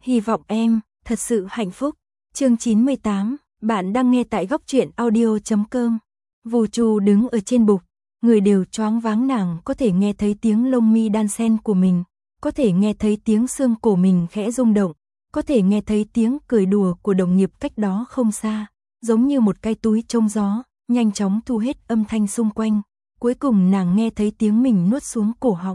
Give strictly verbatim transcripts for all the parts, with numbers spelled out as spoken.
Hy vọng em thật sự hạnh phúc. Chương chín mươi tám, bạn đang nghe tại góc truyện audio chấm com. Vu Chu đứng ở trên bục, người đều choáng váng, nàng có thể nghe thấy tiếng lông mi đan sen của mình, có thể nghe thấy tiếng xương cổ mình khẽ rung động, có thể nghe thấy tiếng cười đùa của đồng nghiệp cách đó không xa, giống như một cái túi trông gió, nhanh chóng thu hết âm thanh xung quanh. Cuối cùng nàng nghe thấy tiếng mình nuốt xuống cổ họng.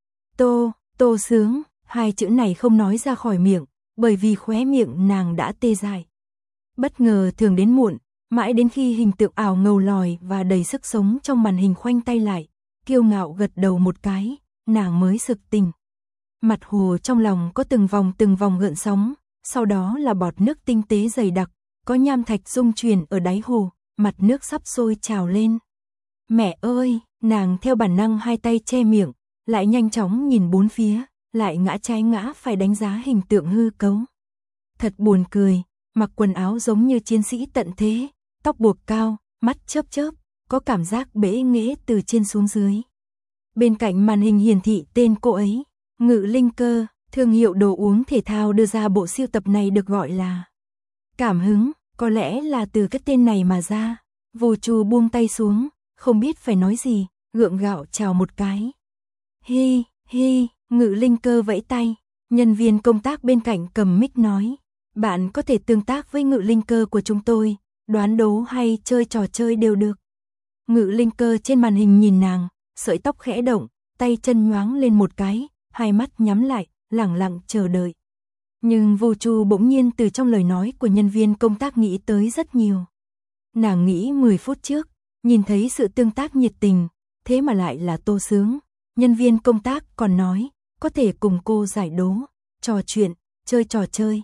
Tô, Tô Sướng, hai chữ này không nói ra khỏi miệng, bởi vì khóe miệng nàng đã tê dại. Bất ngờ thường đến muộn, mãi đến khi hình tượng ảo ngầu lòi và đầy sức sống trong màn hình khoanh tay lại, kiêu ngạo gật đầu một cái, nàng mới sực tỉnh. Mặt hồ trong lòng có từng vòng từng vòng gợn sóng, sau đó là bọt nước tinh tế dày đặc, có nham thạch rung chuyển ở đáy hồ, mặt nước sắp sôi trào lên. Mẹ ơi, nàng theo bản năng hai tay che miệng, lại nhanh chóng nhìn bốn phía, lại ngã trái ngã phải đánh giá hình tượng hư cấu. Thật buồn cười, mặc quần áo giống như chiến sĩ tận thế, tóc buộc cao, mắt chớp chớp, có cảm giác bẽ nghễ từ trên xuống dưới. Bên cạnh màn hình hiển thị tên cô ấy, Ngự Linh Cơ, thương hiệu đồ uống thể thao đưa ra bộ sưu tập này được gọi là Cảm Hứng, có lẽ là từ cái tên này mà ra. Vu Chu buông tay xuống, không biết phải nói gì, gượng gạo chào một cái. Hi, hi, Ngự Linh Cơ vẫy tay, nhân viên công tác bên cạnh cầm mic nói, bạn có thể tương tác với Ngự Linh Cơ của chúng tôi, đoán đố hay chơi trò chơi đều được. Ngự Linh Cơ trên màn hình nhìn nàng, sợi tóc khẽ động, tay chân nhoáng lên một cái, hai mắt nhắm lại, lẳng lặng chờ đợi. Nhưng Vu Chu bỗng nhiên từ trong lời nói của nhân viên công tác nghĩ tới rất nhiều. Nàng nghĩ mười phút trước, nhìn thấy sự tương tác nhiệt tình, thế mà lại là Tô Sướng. Nhân viên công tác còn nói, có thể cùng cô giải đố, trò chuyện, chơi trò chơi.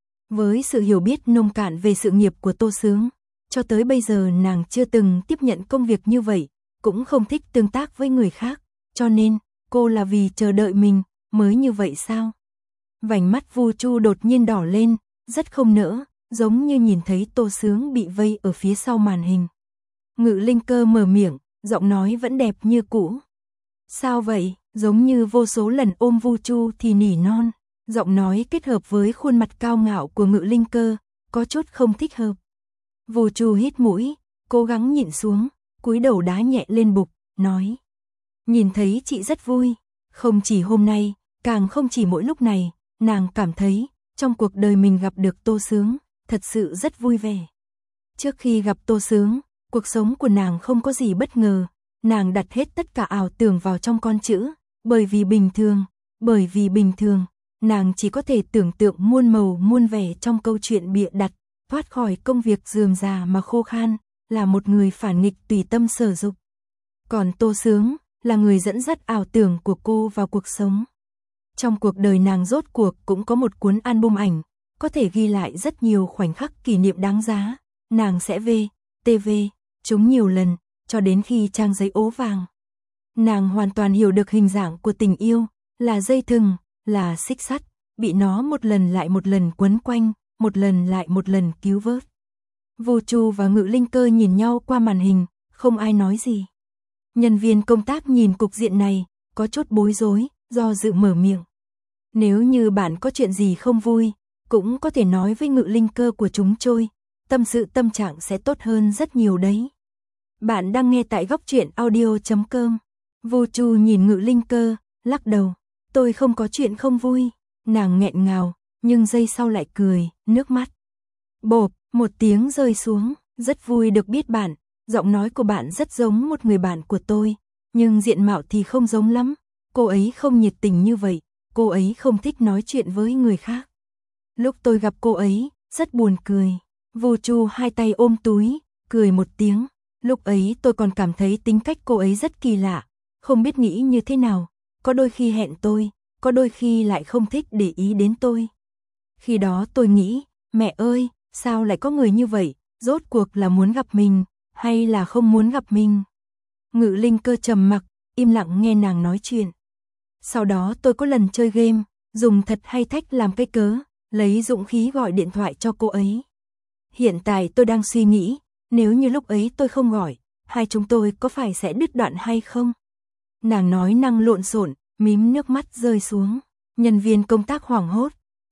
Với sự hiểu biết nông cạn về sự nghiệp của Tô Sướng, cho tới bây giờ nàng chưa từng tiếp nhận công việc như vậy, cũng không thích tương tác với người khác, cho nên, cô là vì chờ đợi mình, mới như vậy sao? Vành mắt Vu Chu đột nhiên đỏ lên, rất không nỡ, giống như nhìn thấy Tô Sướng bị vây ở phía sau màn hình. Ngự Linh Cơ mở miệng, giọng nói vẫn đẹp như cũ. Sao vậy? Giống như vô số lần ôm Vu Chu thì nỉ non, giọng nói kết hợp với khuôn mặt cao ngạo của Ngự Linh Cơ, có chút không thích hợp. Vu Chu hít mũi, cố gắng nhịn xuống, cúi đầu đá nhẹ lên bục, nói: "Nhìn thấy chị rất vui, không chỉ hôm nay, càng không chỉ mỗi lúc này, nàng cảm thấy trong cuộc đời mình gặp được Tô Sướng, thật sự rất vui vẻ." Trước khi gặp Tô Sướng, cuộc sống của nàng không có gì bất ngờ, nàng đặt hết tất cả ảo tưởng vào trong con chữ, bởi vì bình thường, bởi vì bình thường, nàng chỉ có thể tưởng tượng muôn màu muôn vẻ trong câu chuyện bịa đặt, thoát khỏi công việc rườm rà mà khô khan, là một người phản nghịch tùy tâm sở dục. Còn Tô Sướng là người dẫn dắt ảo tưởng của cô vào cuộc sống. Trong cuộc đời nàng rốt cuộc cũng có một cuốn album ảnh, có thể ghi lại rất nhiều khoảnh khắc kỷ niệm đáng giá, nàng sẽ về, tê vê, chúng nhiều lần, cho đến khi trang giấy ố vàng. Nàng hoàn toàn hiểu được hình dạng của tình yêu, là dây thừng, là xích sắt, bị nó một lần lại một lần quấn quanh, một lần lại một lần cứu vớt. Vu Chu và Ngự Linh Cơ nhìn nhau qua màn hình, không ai nói gì. Nhân viên công tác nhìn cục diện này, có chút bối rối, do dự mở miệng. Nếu như bạn có chuyện gì không vui, cũng có thể nói với Ngự Linh Cơ của chúng tôi, tâm sự tâm trạng sẽ tốt hơn rất nhiều đấy. Bạn đang nghe tại góc truyện audio chấm com. Vu Chu nhìn Ngự Linh Cơ, lắc đầu, tôi không có chuyện không vui. Nàng nghẹn ngào, nhưng giây sau lại cười, nước mắt bộp, một tiếng rơi xuống, rất vui được biết bạn, giọng nói của bạn rất giống một người bạn của tôi, nhưng diện mạo thì không giống lắm, cô ấy không nhiệt tình như vậy, cô ấy không thích nói chuyện với người khác. Lúc tôi gặp cô ấy, rất buồn cười. Vu Chu hai tay ôm túi, cười một tiếng, lúc ấy tôi còn cảm thấy tính cách cô ấy rất kỳ lạ, không biết nghĩ như thế nào, có đôi khi hẹn tôi, có đôi khi lại không thích để ý đến tôi. Khi đó tôi nghĩ, mẹ ơi, sao lại có người như vậy, rốt cuộc là muốn gặp mình, hay là không muốn gặp mình. Ngự Linh Cơ trầm mặc, im lặng nghe nàng nói chuyện. Sau đó tôi có lần chơi game, dùng thật hay thách làm cái cớ, lấy dũng khí gọi điện thoại cho cô ấy. Hiện tại tôi đang suy nghĩ, nếu như lúc ấy tôi không gọi, hai chúng tôi có phải sẽ đứt đoạn hay không? Nàng nói năng lộn xộn, mím nước mắt rơi xuống. Nhân viên công tác hoảng hốt,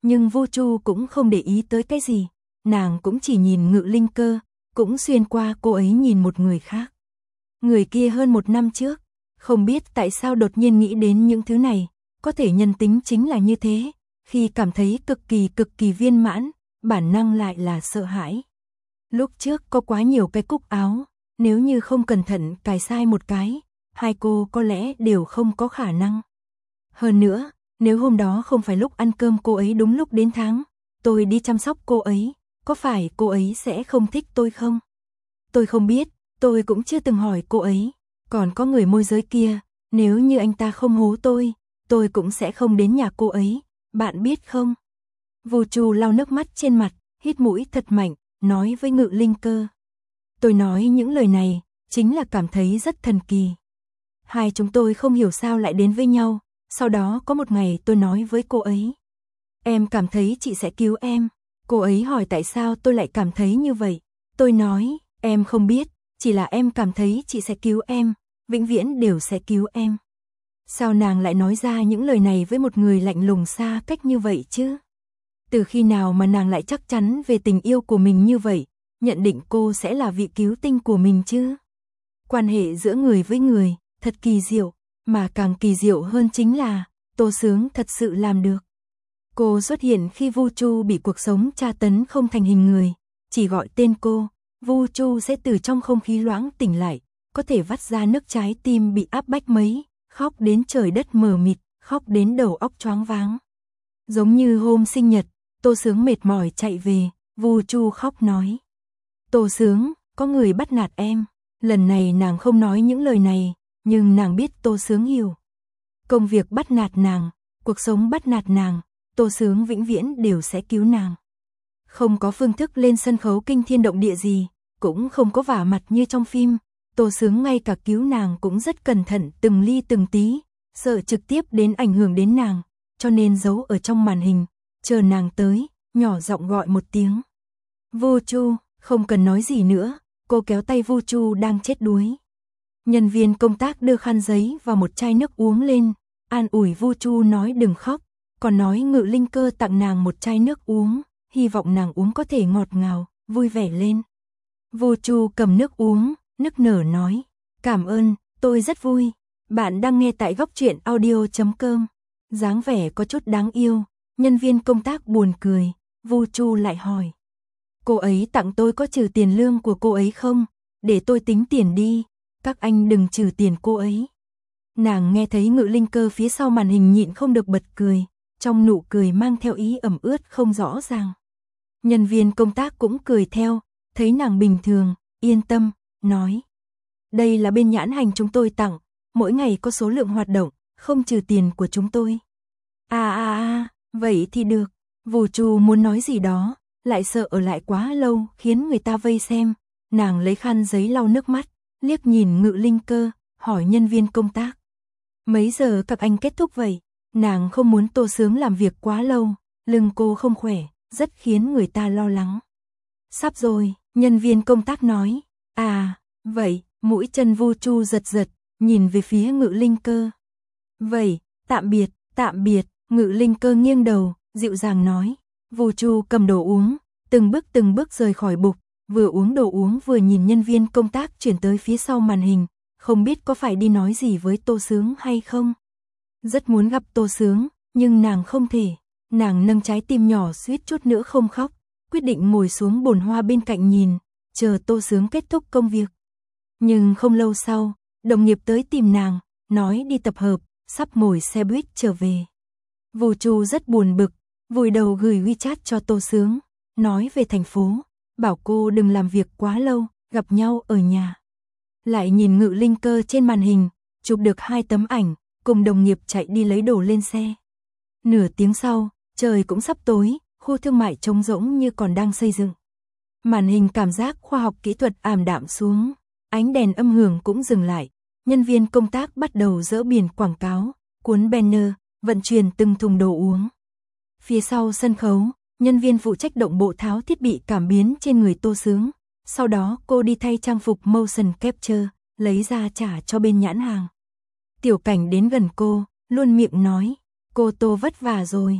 Nhưng Vu Chu cũng không để ý tới cái gì, nàng cũng chỉ nhìn Ngự Linh Cơ, cũng xuyên qua cô ấy nhìn một người khác. Người kia hơn một năm trước, không biết tại sao đột nhiên nghĩ đến những thứ này, có thể nhân tính chính là như thế, khi cảm thấy cực kỳ cực kỳ viên mãn, bản năng lại là sợ hãi. Lúc trước có quá nhiều cái cúc áo, nếu như không cẩn thận cài sai một cái, hai cô có lẽ đều không có khả năng. Hơn nữa, nếu hôm đó không phải lúc ăn cơm cô ấy đúng lúc đến tháng, tôi đi chăm sóc cô ấy, có phải cô ấy sẽ không thích tôi không? Tôi không biết, tôi cũng chưa từng hỏi cô ấy, còn có người môi giới kia, nếu như anh ta không hố tôi, tôi cũng sẽ không đến nhà cô ấy, bạn biết không? Vu Chu lau nước mắt trên mặt, hít mũi thật mạnh, nói với Ngự Linh Cơ. Tôi nói những lời này, chính là cảm thấy rất thần kỳ. Hai chúng tôi không hiểu sao lại đến với nhau, sau đó có một ngày tôi nói với cô ấy. Em cảm thấy chị sẽ cứu em. Cô ấy hỏi tại sao tôi lại cảm thấy như vậy. Tôi nói, em không biết, chỉ là em cảm thấy chị sẽ cứu em, vĩnh viễn đều sẽ cứu em. Sao nàng lại nói ra những lời này với một người lạnh lùng xa cách như vậy chứ? Từ khi nào mà nàng lại chắc chắn về tình yêu của mình như vậy, nhận định cô sẽ là vị cứu tinh của mình chứ? Quan hệ giữa người với người, thật kỳ diệu, mà càng kỳ diệu hơn chính là, Tô Sướng thật sự làm được. Cô xuất hiện khi Vu Chu bị cuộc sống tra tấn không thành hình người, chỉ gọi tên cô, Vu Chu sẽ từ trong không khí loãng tỉnh lại, có thể vắt ra nước trái tim bị áp bách mấy, khóc đến trời đất mờ mịt, khóc đến đầu óc choáng váng. Giống như hôm sinh nhật, Tô Sướng mệt mỏi chạy về, Vu Chu khóc nói. Tô Sướng, có người bắt nạt em. Lần này nàng không nói những lời này, nhưng nàng biết Tô Sướng hiểu. Công việc bắt nạt nàng, cuộc sống bắt nạt nàng, Tô Sướng vĩnh viễn đều sẽ cứu nàng. Không có phương thức lên sân khấu kinh thiên động địa gì, cũng không có vả mặt như trong phim, Tô Sướng ngay cả cứu nàng cũng rất cẩn thận từng ly từng tí, sợ trực tiếp đến ảnh hưởng đến nàng, cho nên giấu ở trong màn hình, chờ nàng tới, nhỏ giọng gọi một tiếng. Vu Chu, không cần nói gì nữa, cô kéo tay Vu Chu đang chết đuối. Nhân viên công tác đưa khăn giấy và một chai nước uống lên, an ủi Vu Chu nói đừng khóc, còn nói Ngự Linh Cơ tặng nàng một chai nước uống, hy vọng nàng uống có thể ngọt ngào, vui vẻ lên. Vu Chu cầm nước uống, nức nở nói, cảm ơn, tôi rất vui. Bạn đang nghe tại góc truyện audio chấm com. Dáng vẻ có chút đáng yêu, nhân viên công tác buồn cười, Vu Chu lại hỏi. Cô ấy tặng tôi có trừ tiền lương của cô ấy không? Để tôi tính tiền đi, các anh đừng trừ tiền cô ấy. Nàng nghe thấy Ngự Linh Cơ phía sau màn hình nhịn không được bật cười, trong nụ cười mang theo ý ẩm ướt không rõ ràng. Nhân viên công tác cũng cười theo, thấy nàng bình thường, yên tâm, nói. Đây là bên nhãn hành chúng tôi tặng, mỗi ngày có số lượng hoạt động, không trừ tiền của chúng tôi. À à à, vậy thì được. Vu Chu muốn nói gì đó, lại sợ ở lại quá lâu khiến người ta vây xem. Nàng lấy khăn giấy lau nước mắt, liếc nhìn Ngự Linh Cơ, hỏi nhân viên công tác. Mấy giờ các anh kết thúc vậy? Nàng không muốn Tô Sướng làm việc quá lâu, lưng cô không khỏe, rất khiến người ta lo lắng. Sắp rồi, nhân viên công tác nói. À, vậy, mũi chân Vu Chu giật giật, nhìn về phía Ngự Linh Cơ. Vậy, tạm biệt, tạm biệt, Ngự Linh Cơ nghiêng đầu, dịu dàng nói. Vu Chu cầm đồ uống, từng bước từng bước rời khỏi bục, vừa uống đồ uống vừa nhìn nhân viên công tác chuyển tới phía sau màn hình, không biết có phải đi nói gì với Tô Sướng hay không. Rất muốn gặp Tô Sướng, nhưng nàng không thể, nàng nâng trái tim nhỏ suýt chút nữa không khóc, quyết định ngồi xuống bồn hoa bên cạnh nhìn, chờ Tô Sướng kết thúc công việc. Nhưng không lâu sau, đồng nghiệp tới tìm nàng, nói đi tập hợp, sắp ngồi xe buýt trở về. Vu Chu rất buồn bực, vùi đầu gửi WeChat cho Tô Sướng, nói về thành phố, bảo cô đừng làm việc quá lâu, gặp nhau ở nhà. Lại nhìn Ngự Linh Cơ trên màn hình, chụp được hai tấm ảnh, cùng đồng nghiệp chạy đi lấy đồ lên xe. Nửa tiếng sau, trời cũng sắp tối, khu thương mại trống rỗng như còn đang xây dựng. Màn hình cảm giác khoa học kỹ thuật ảm đạm xuống, ánh đèn âm hưởng cũng dừng lại, nhân viên công tác bắt đầu dỡ biển quảng cáo, cuốn banner, vận chuyển từng thùng đồ uống. Phía sau sân khấu, nhân viên phụ trách động bộ tháo thiết bị cảm biến trên người Tô Sướng, sau đó cô đi thay trang phục motion capture, lấy ra trả cho bên nhãn hàng. Tiểu Cảnh đến gần cô, luôn miệng nói, cô Tô vất vả rồi.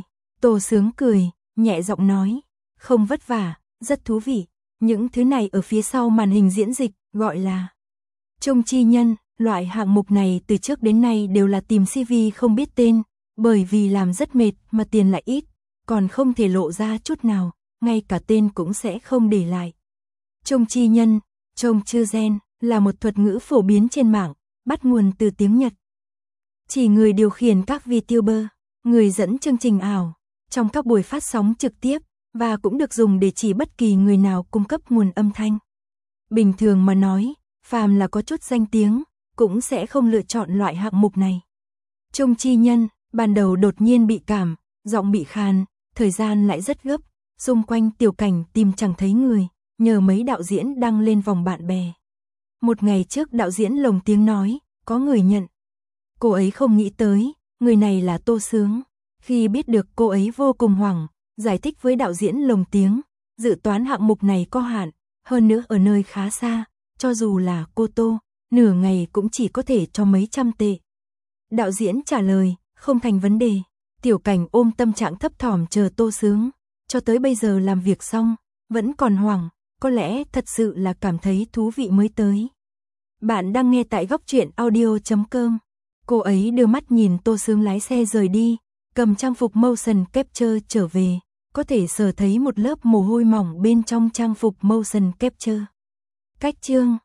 Tô Sướng cười, nhẹ giọng nói, không vất vả, rất thú vị. Những thứ này ở phía sau màn hình diễn dịch, gọi là trông chi nhân. Loại hạng mục này từ trước đến nay đều là tìm xê vê không biết tên, bởi vì làm rất mệt mà tiền lại ít, còn không thể lộ ra chút nào, ngay cả tên cũng sẽ không để lại. Trông chi nhân, trông chư gen, là một thuật ngữ phổ biến trên mạng, bắt nguồn từ tiếng Nhật. Chỉ người điều khiển các VTuber, người dẫn chương trình ảo, trong các buổi phát sóng trực tiếp, và cũng được dùng để chỉ bất kỳ người nào cung cấp nguồn âm thanh. Bình thường mà nói, phàm là có chút danh tiếng, cũng sẽ không lựa chọn loại hạng mục này. Trông chi nhân, ban đầu đột nhiên bị cảm, giọng bị khàn, thời gian lại rất gấp, xung quanh tiểu cảnh tìm chẳng thấy người, nhờ mấy đạo diễn đăng lên vòng bạn bè. Một ngày trước đạo diễn lồng tiếng nói, có người nhận. Cô ấy không nghĩ tới, người này là Tô Sướng. Khi biết được cô ấy vô cùng hoảng, giải thích với đạo diễn lồng tiếng, dự toán hạng mục này có hạn, hơn nữa ở nơi khá xa, cho dù là cô Tô, nửa ngày cũng chỉ có thể cho mấy trăm tệ. Đạo diễn trả lời, không thành vấn đề. Tiểu cảnh ôm tâm trạng thấp thỏm chờ Tô Sướng, cho tới bây giờ làm việc xong, vẫn còn hoảng, có lẽ thật sự là cảm thấy thú vị mới tới. Bạn đang nghe tại góc truyện audio chấm com. Cô ấy đưa mắt nhìn Tô Sướng lái xe rời đi, cầm trang phục motion capture trở về, có thể sờ thấy một lớp mồ hôi mỏng bên trong trang phục motion capture. Cách chương